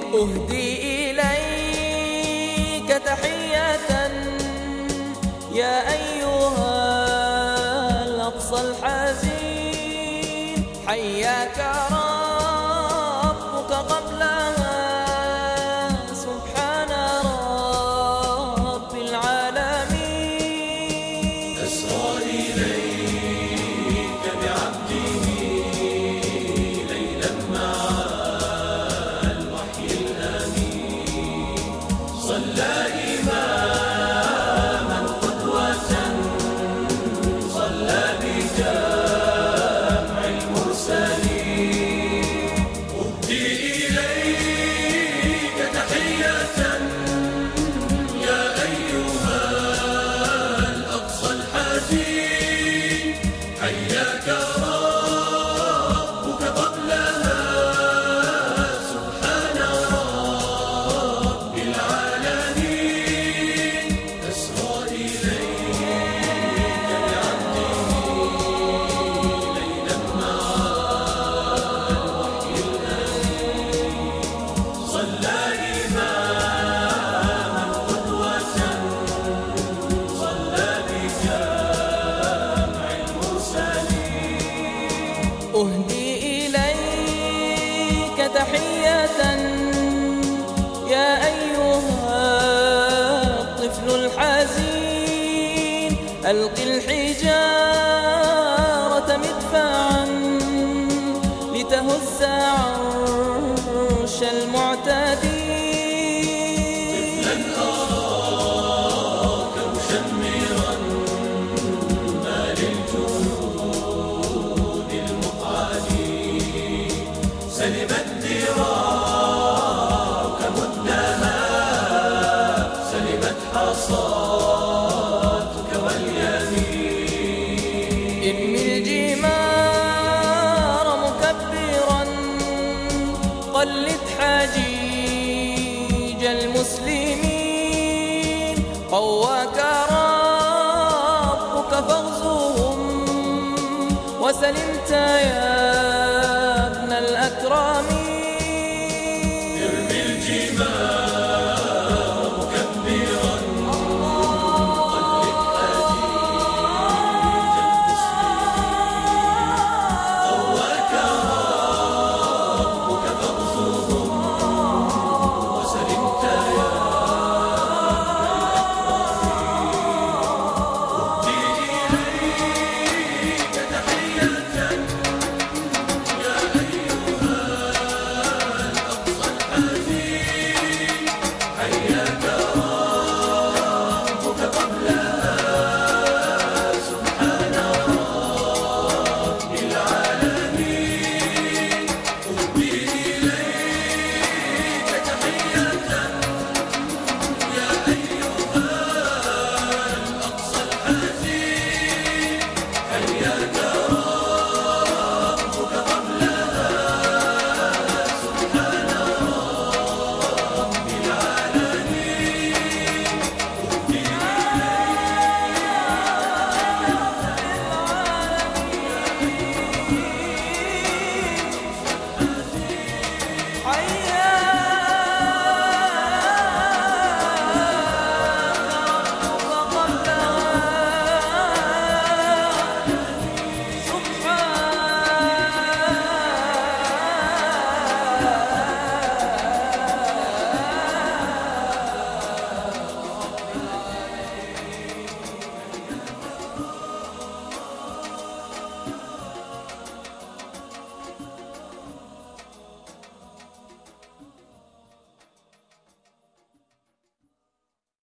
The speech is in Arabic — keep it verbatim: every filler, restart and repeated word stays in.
أهدي إليك تحية يا أيها الأقصى الحزين، حياك ربك قبلها سبحان رب العالمين. أسرى إليك بعبده ليلا مع الوحي الأمين، صلى إماما قدوة، صلى بجمع المرسلين. أهدي إليك تحية يا أيها الأقصى الحزين، حياك ربك قبلها سبحان رب العالمين. أسرى إليك بعبده ليلا مع الوحي الأمين، صلى إماما قدوة، صلى بجمع المرسلين. أهدي إليك تحية يا أيها الطفل الحزين، ألق الحجارة مدفعا لتهز عرش المعتدين. لن أراك مشمرا ما للجنود المقعدين، سلبت دراعك مدها، سلبت حصاتك واليمين. إني الجمار مكبرا قلد حجيج المسلمين، قواك ربك فاغزوهم وسلمت يا